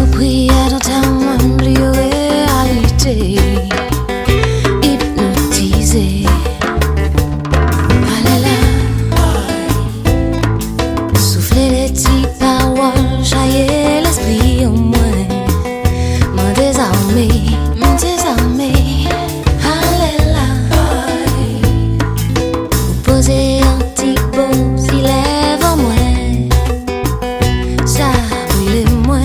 prière dans ta main, réalité, hypnotisé. Allez là, souffler les petites paroles, jaillir l'esprit au moins. M'en désarmé, m'en désarmé. Allez là, vous posez un petit beau s'il lève en moi. Ça brûle moins.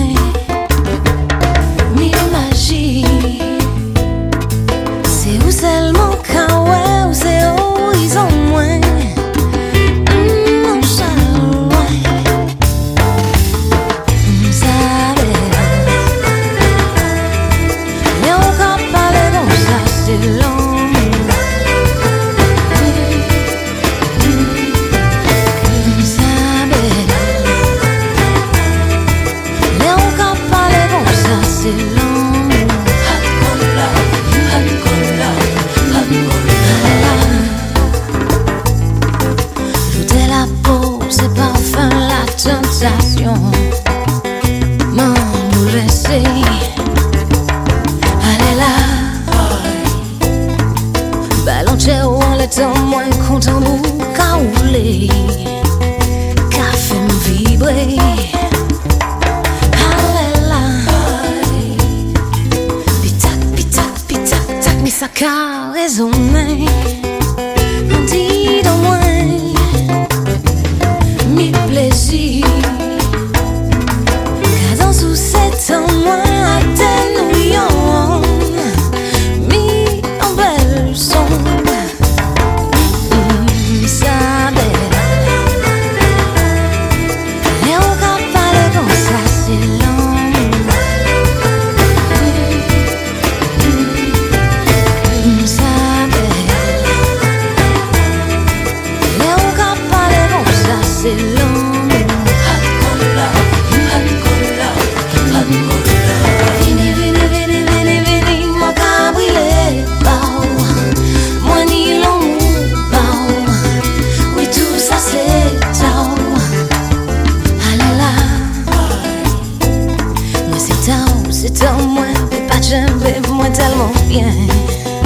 C'est où seulement quand ouais, où c'est horizon moins. Mon chat loin. Mais on peut parler comme ça, c'est long. Mais on peut parler comme ça, c'est long. C'est parfum la tentation m'en nous laisser. Allez là, ballon en l'étant moins content ou caoulé, café me vibrer. Allez là, pitac, pitac, pitac, tac, mais ça a raison, mais on dit dans moi mi plaisir. Cadence où c'est en moi atténuant, mi en belle son. Ça belle. Et on va parler comme ça, c'est long. Ça belle. Et on va parler comme ça, c'est long. C'est en moi, mais pas jamais, moi tellement bien.